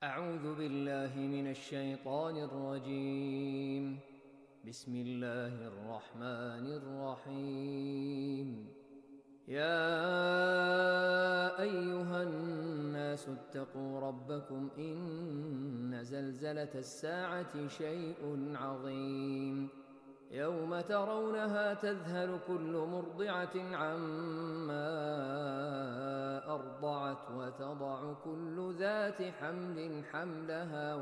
أعوذ بالله من الشيطان الرجيم. بسم الله الرحمن الرحيم. يا أيها الناس اتقوا ربكم إن زلزلة الساعة شيء عظيم. يوم ترونها تذهل كل مرضعة عما أرضعت وتضع كل ذات حمل حملها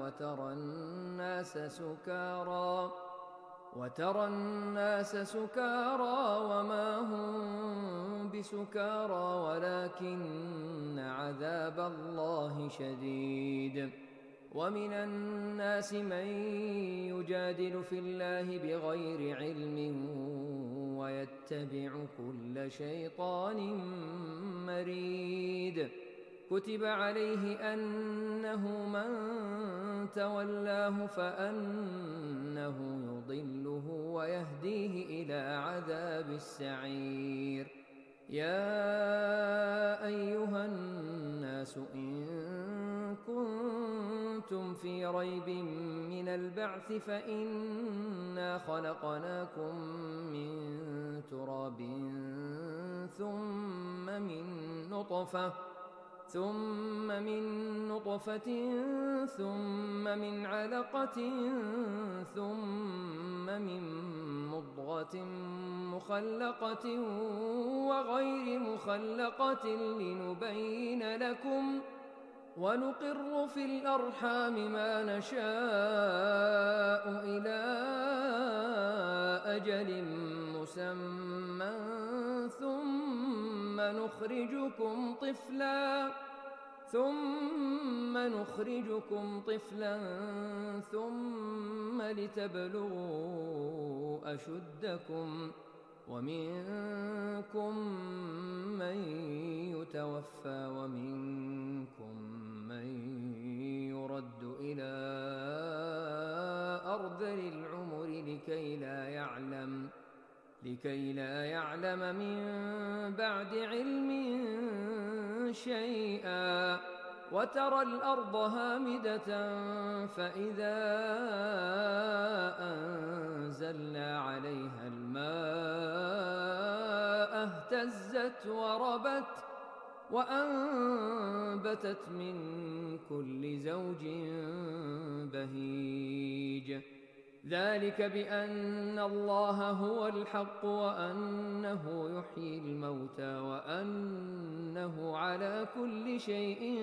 وترى الناس سكارى وما هم بسكارى ولكن عذاب الله شديد. ومن الناس من يجادل في الله بغير علم ويتبع كل شيطان مريد. كتب عليه أنه من تولاه فأنه يضله ويهديه إلى عذاب السعير. يا أيها الناس إن كنتم في ريب من البعث فإنا خلقناكم من تراب ثم من نطفة ثم من علقة ثم من مضغة مخلقة وغير مخلقة لنبين لكم ونقر في الأرحام ما نشاء إلى أجل مسمى ثم نخرجكم طفلا ثم لتبلغوا أشدكم ومنكم من يتوفى ومنكم من يرد إلى أرذل العمر لكي لا يعلم من بعد علم شيئا. وترى الأرض هامدة فإذا أنزلنا عليها الماء اهتزت وربت وأنبتت من كل زوج بهيج. ذلك بأن الله هو الحق وأنه يحيي الموتى وأنه على كل شيء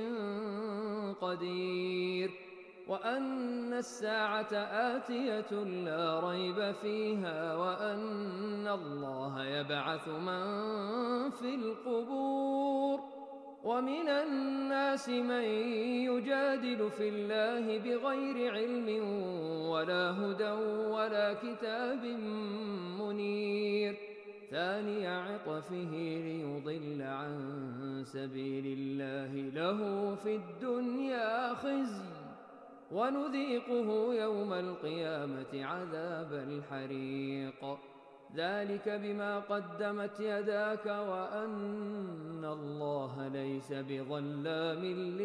قدير وأن الساعة آتية لا ريب فيها وأن الله يبعث من في القبور. ومن الناس من يجادل في الله بغير علم ولا هدى ولا كتاب منير. ثاني عطفه ليضل عن سبيل الله له في الدنيا خزي ونذيقه يوم القيامة عذاب الحريق. ذلك بما قدمت يداك وأن الله ليس بظلام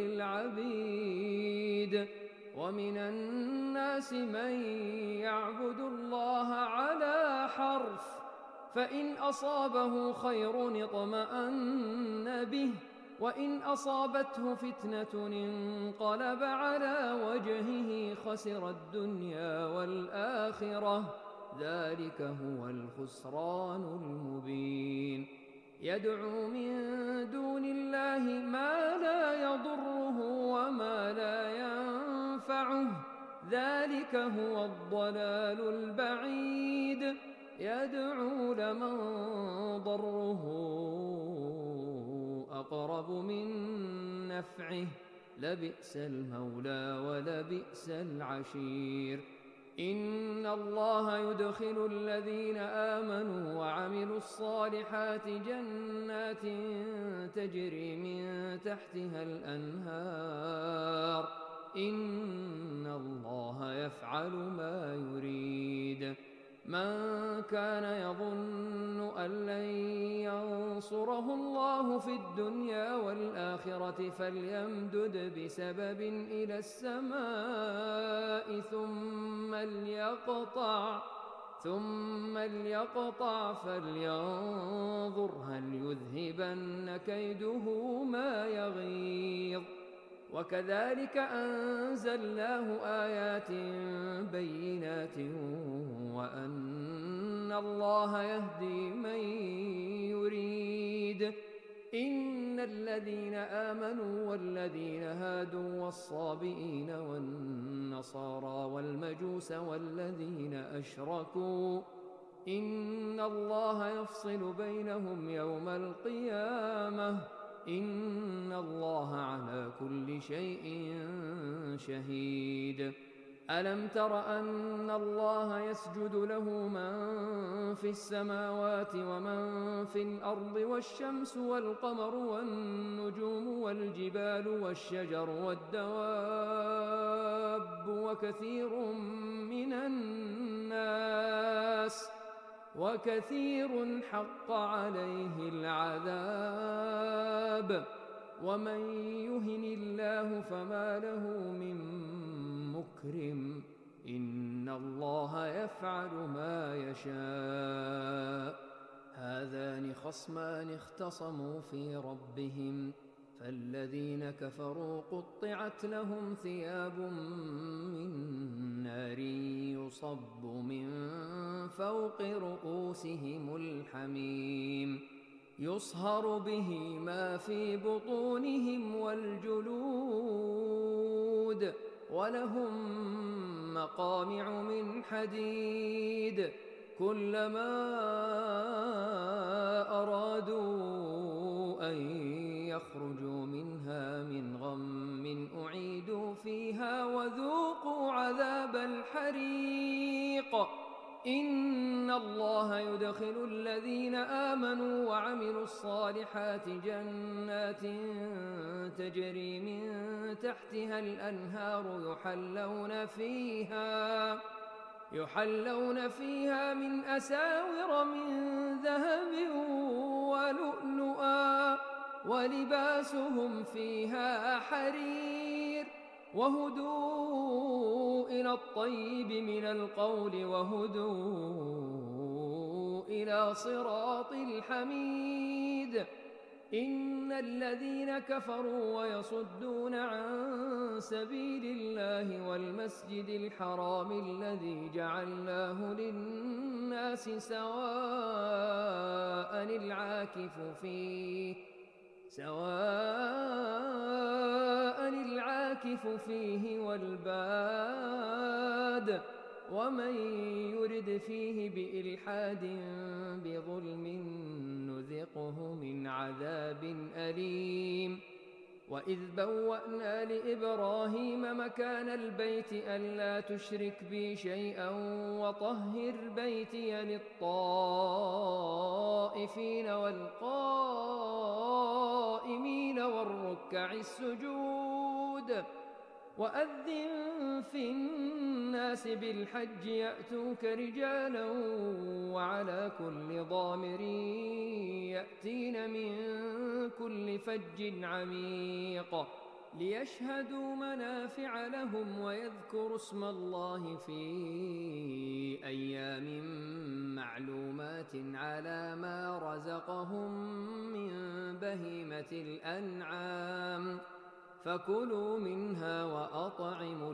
للعبيد. ومن الناس من يعبد الله على حرف فإن أصابه خير اطمأن به وإن أصابته فتنة انقلب على وجهه خسر الدنيا والآخرة ذلك هو الخسران المبين. يدعو من دون الله ما لا يضره وما لا ينفعه ذلك هو الضلال البعيد. يدعو لمن ضره أقرب من نفعه لبئس المولى ولبئس العشير. إن الله يدخل الذين آمنوا وعملوا الصالحات جنات تجري من تحتها الأنهار إن الله يفعل ما يريد. من كان يظن أن لن ينصره الله في الدنيا والآخرة فليمدد بسبب إلى السماء ثم ليقطع فلينظر هل يذهبن كيده ما يغيظ. وكذلك أنزلناه آيات بينات وأن الله يهدي من يريد. إن الذين آمنوا والذين هادوا والصابئين والنصارى والمجوس والذين أشركوا إن الله يفصل بينهم يوم القيامة إن الله على كل شيء شهيد. ألم تر أن الله يسجد له من في السماوات ومن في الأرض والشمس والقمر والنجوم والجبال والشجر والدواب وكثير حق عليه العذاب ومن يهن الله فما له من مكرم إن الله يفعل ما يشاء. هذان خصمان اختصموا في ربهم فالذين كفروا قطعت لهم ثياب من نار يصب من فوق رؤوسهم الحميم يصهر به ما في بطونهم والجلود ولهم مقامع من حديد كلما أرادوا أن يخرجوا منها من غم أعيدوا فيها وذوقوا عذاب الحريق. إن الله يدخل الذين آمنوا وعملوا الصالحات جنات تجري من تحتها الأنهار يحلون فيها من أساور من ذهب ولؤلؤا ولباسهم فيها حرير وهدوا إلى الطيب من القول وهدوا إلى صراط الحميد. إن الذين كفروا ويصدون عن سبيل الله والمسجد الحرام الذي جعلناه للناس سواء العاكف فيه والباد ومن يرد فيه بإلحاد بظلم نذقه من عذاب أليم. وإذ بوأنا لإبراهيم مكان البيت ألا تشرك بي شيئا وطهر بيتي للطائفين والقائمين والركع السجود. وأذن في الناس بالحج يأتوك رجالا وعلى كل ضامر يأتين من كل فج عميق ليشهدوا منافع لهم ويذكروا اسم الله في أيام معلومات على ما رزقهم من بهيمة الأنعام فكلوا منها وأطعموا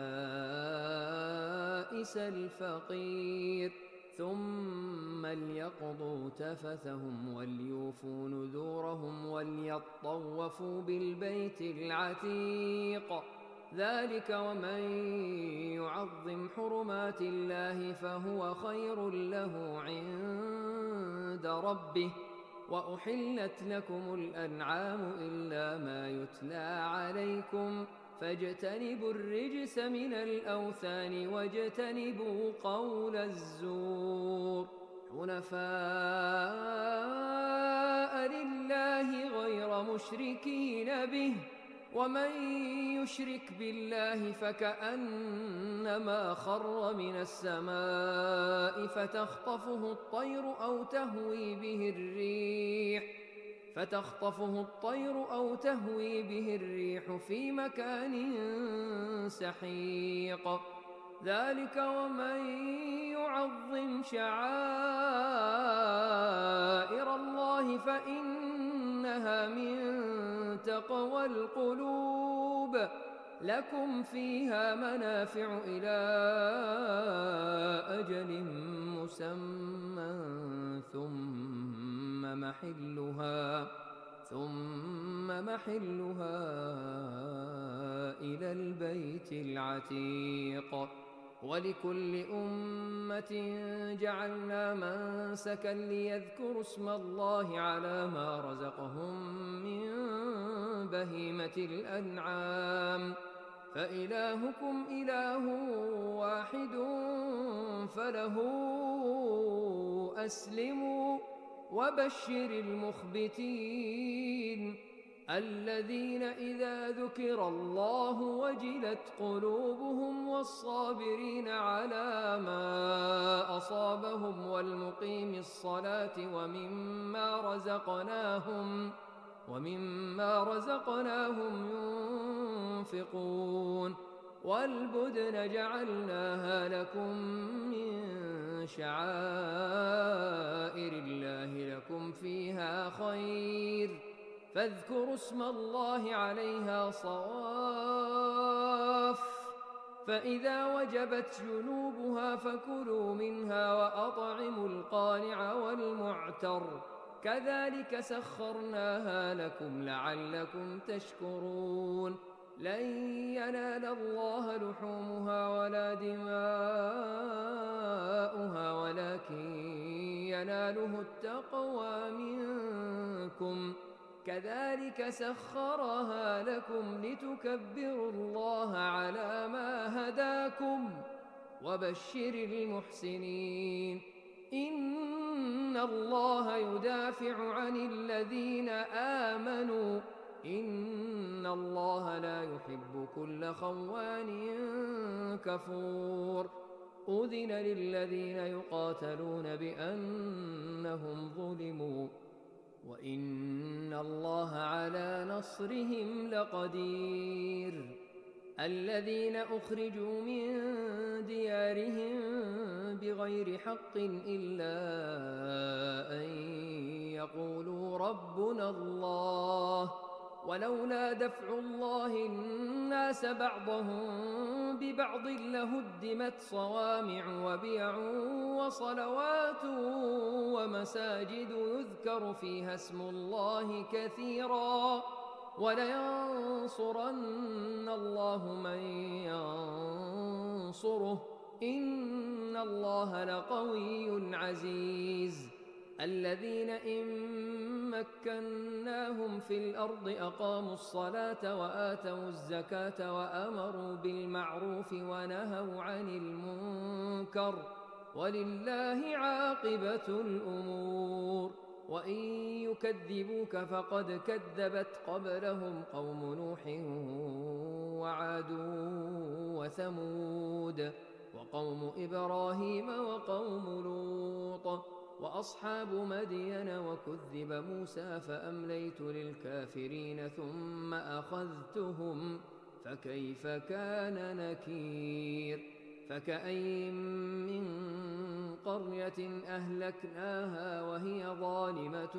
البائس الفقير ثم ليقضوا تفثهم وليوفوا نذورهم وليطوفوا بالبيت العتيق. ذلك ومن يعظم حرمات الله فهو خير له عند ربه. وأحلت لكم الأنعام إلا ما يتلى عليكم فاجتنبوا الرجس من الأوثان واجتنبوا قول الزور حنفاء لله غير مشركين به ومن يشرك بالله فكأنما خر من السماء فتخطفه الطير أو تهوي به الريح في مكان سحيق. ذلك ومن يعظم شعائر الله فإنها من تقوى القلوب. لكم فيها منافع إلى أجل مسمى ثم محلها إلى البيت العتيق. ولكل أمة جعلنا منسكا ليذكروا اسم الله على ما رزقهم من بهيمة الأنعام، فإلهكم إله واحد فله أسلموا. وبشر المخبتين الذين إذا ذكر الله وجلت قلوبهم والصابرين على ما أصابهم والمقيم الصلاة ومما رزقناهم ينفقون. والبدن جعلناها لكم من شعائر الله لكم فيها خير، فاذكروا اسم الله عليها صواف. فإذا وجبت جنوبها فكلوا منها وأطعموا القانع والمعتر، كذلك سخرناها لكم لعلكم تشكرون. لن ينال الله لحومها ولا دماؤها ولكن يناله التقوى منكم، كذلك سخرها لكم لتكبروا الله على ما هداكم. وبشر المحسنين إن الله يدافع عن الذين آمنوا إن الله لا يحب كل خوان كفور. أذن للذين يقاتلون بأنهم ظلموا وإن الله على نصرهم لقدير. الذين أخرجوا من ديارهم بغير حق إلا أن يقولوا ربنا الله، ولولا دفع الله الناس بعضهم ببعض لهدمت صوامع وبيع وصلوات ومساجد يذكر فيها اسم الله كثيرا، ولينصرن الله من ينصره إن الله لقوي عزيز. الذين إن مكناهم في الأرض أقاموا الصلاة وآتوا الزكاة وأمروا بالمعروف ونهوا عن المنكر، ولله عاقبة الأمور. وإن يكذبوك فقد كذبت قبلهم قوم نوح وعاد وثمود وقوم إبراهيم وقوم لوط وأصحاب مدين، وكذب موسى فأمليت للكافرين ثم أخذتهم فكيف كان نكير. فكأين من قرية أهلكناها وهي ظالمة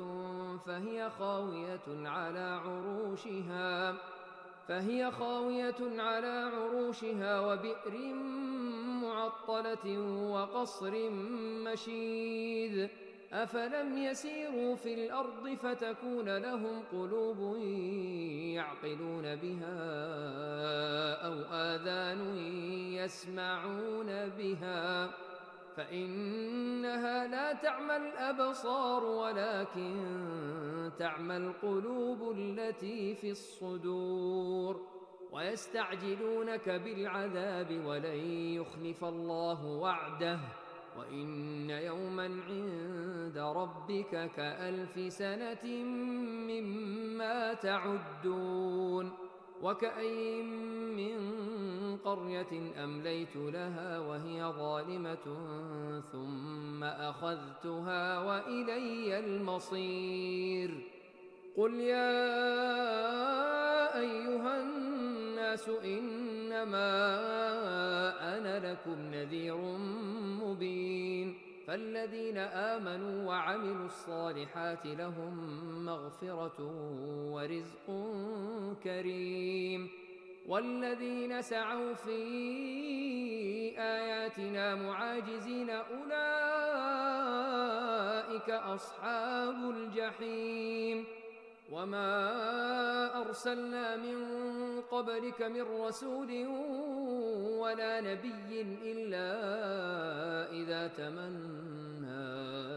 فهي خاوية على عروشها وبئر معطلة وقصر مشيد. أفلم يسيروا في الأرض فتكون لهم قلوب يعقلون بها أو آذان يسمعون بها، فإنها لا تعمى الأبصار ولكن تعمى القلوب التي في الصدور. ويستعجلونك بالعذاب ولن يخلف الله وعده وإن يوما عند ربك كألف سنة مما تعدون. وكأين من قرية أمليت لها وهي ظالمة ثم أخذتها وإلي المصير. قل يا أيها الناس إنما أنا لكم نذير مبين. فالذين آمنوا وعملوا الصالحات لهم مغفرة ورزق كريم. والذين سعوا في آياتنا معاجزين أولئك أصحاب الجحيم. وما أرسلنا من قبلك من رسول ولا نبي إلا إذا تمنى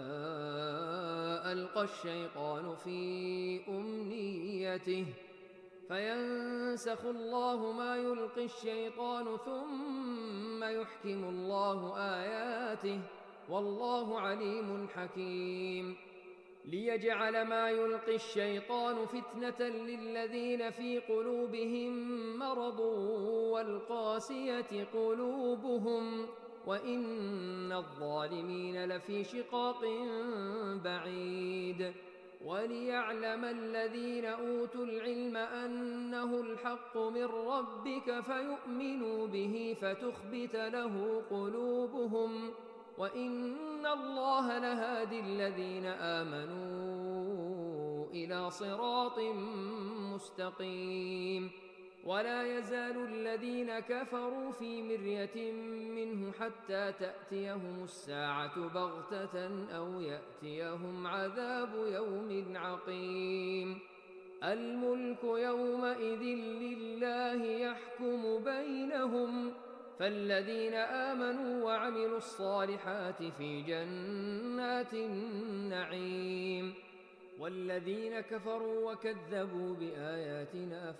ألقى الشيطان في أمنيته فينسخ الله ما يلقي الشيطان ثم يحكم الله آياته والله عليم حكيم. ليجعل ما يلقي الشيطان فتنة للذين في قلوبهم مرض والقاسية قلوبهم وإن الظالمين لفي شقاق بعيد. وليعلم الذين أوتوا العلم أنه الحق من ربك فيؤمنوا به فتخبت له قلوبهم وإن الله لهادي الذين آمنوا إلى صراط مستقيم. ولا يزال الذين كفروا في مرية منه حتى تأتيهم الساعة بغتة أو يأتيهم عذاب يوم عقيم. الملك يومئذ لله يحكم بينهم فالذين آمنوا وعملوا الصالحات في جنات النعيم. والذين كفروا وكذبوا بآياتنا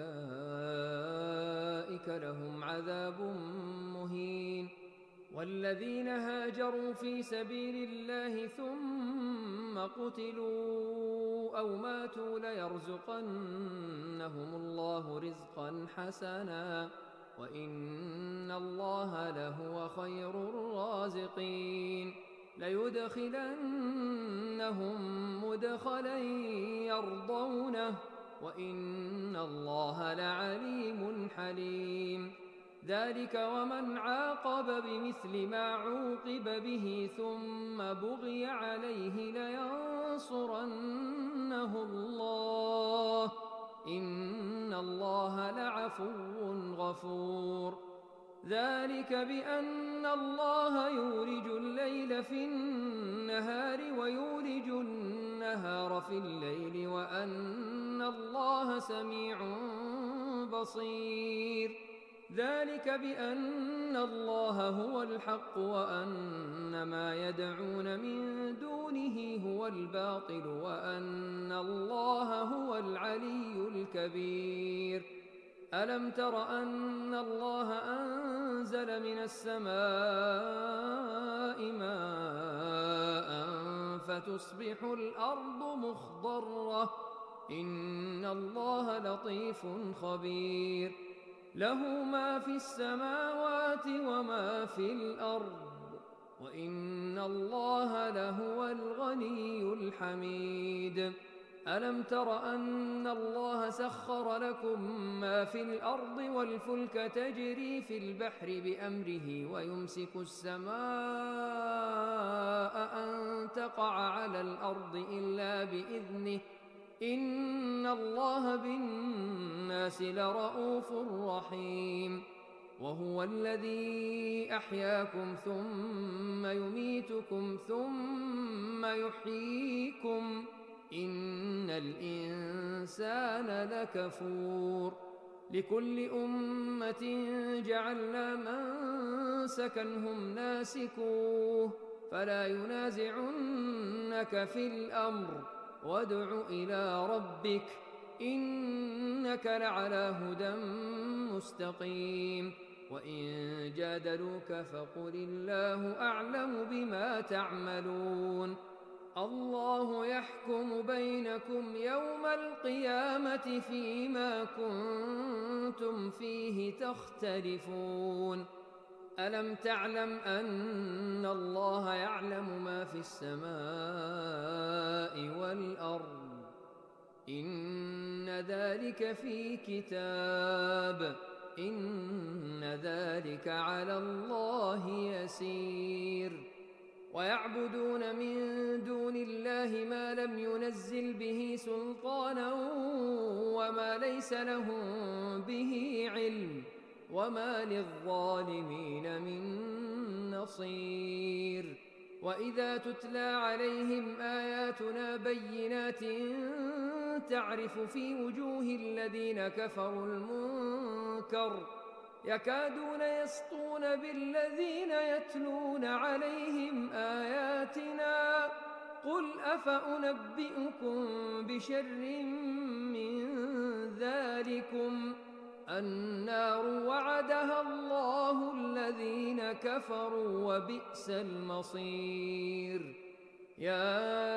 فأولئك لهم عذاب مهين. والذين هاجروا في سبيل الله ثم قتلوا أو ماتوا ليرزقنهم الله رزقا حسنا وإن الله لهو خير الرازقين. ليدخلنهم مدخلا يرضونه وإن الله لعليم حليم. ذلك ومن عاقب بمثل ما عوقب به ثم بغي عليه لينصرنه الله إن الله لعفو غفور. ذلك بأن الله يولج الليل في النهار ويولج النهار في الليل وأن الله سميع بصير. ذلك بأن الله هو الحق وأن ما يدعون من دونه هو الباطل وأن الله هو العلي الكبير. ألم تر أن الله أنزل من السماء ماء فتصبح الأرض مخضرة إن الله لطيف خبير. له ما في السماوات وما في الأرض وإن الله لهو الغني الحميد. ألم تر أن الله سخر لكم ما في الأرض والفلك تجري في البحر بأمره ويمسك السماء أن تقع على الأرض إلا بإذنه إن الله بالناس لرءوف رحيم. وهو الذي أحياكم ثم يميتكم ثم يحييكم إن الإنسان لكفور. لكل أمة جعلنا منسكا هم ناسكوه فلا ينازعنك في الأمر وادع إلى ربك إنك لعلى هدى مستقيم. وإن جادلوك فقل الله أعلم بما تعملون الله يحكم بينكم يوم القيامة فيما كنتم فيه تختلفون ألم تعلم أن الله يعلم ما في السماء والأرض إن ذلك في كتاب إن ذلك على الله يسير ويعبدون من دون الله ما لم ينزل به سلطانا وما ليس لهم به علم وما للظالمين من نصير وإذا تتلى عليهم آياتنا بينات تعرف في وجوه الذين كفروا المنكر يكادون يسطون بالذين يتلون عليهم آياتنا قل أفأنبئكم بشر من ذلكم النار وعدها الله الذين كفروا وبئس المصير يا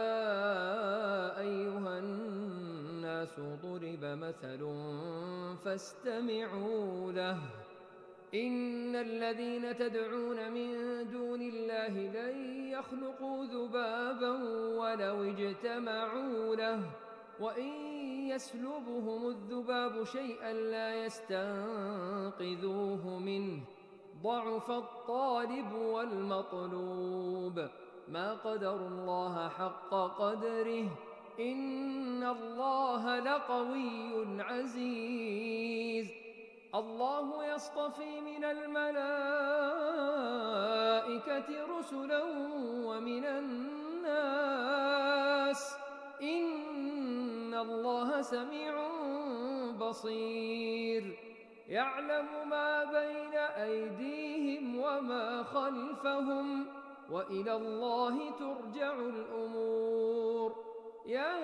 أيها الناس ضرب مثل فاستمعوا له إن الذين تدعون من دون الله لن يخلقوا ذبابا ولو اجتمعوا له وإن يسلبهم الذباب شيئا لا يستنقذوه منه ضعف الطالب والمطلوب ما قدروا الله حق قدره إن الله لقوي عزيز الله يصطفي من الملائكة رسلا ومن الناس إن الله سميع بصير يعلم ما بين أيديهم وما خلفهم وإلى الله ترجع الأمور يا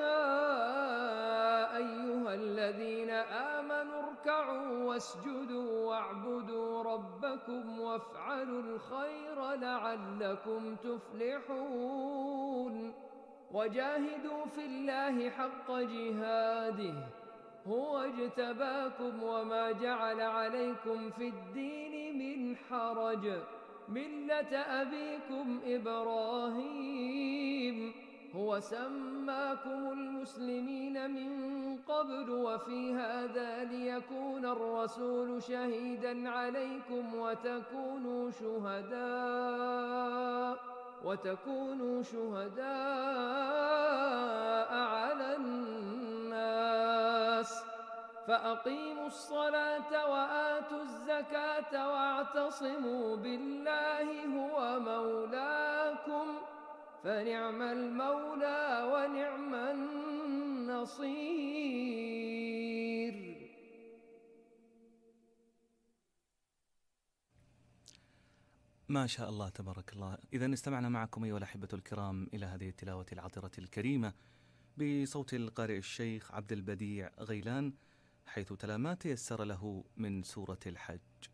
أيها الذين آمنوا اركعوا واسجدوا واعبدوا ربكم وافعلوا الخير لعلكم تفلحون وجاهدوا في الله حق جهاده هو اجتباكم وما جعل عليكم في الدين من حرج ملة أبيكم إبراهيم هو سماكم المسلمين من قبل وفي هذا ليكون الرسول شهيدا عليكم وتكونوا شهداء على الناس فأقيموا الصلاة وآتوا الزكاة واعتصموا بالله هو مولاكم فنعم المولى ونعم النصير. ما شاء الله تبارك الله. إذن استمعنا معكم أيها الأحبة الكرام إلى هذه التلاوة العطرة الكريمة بصوت القارئ الشيخ عبد البديع غيلان حيث تلا ما تيسر له من سورة الحج.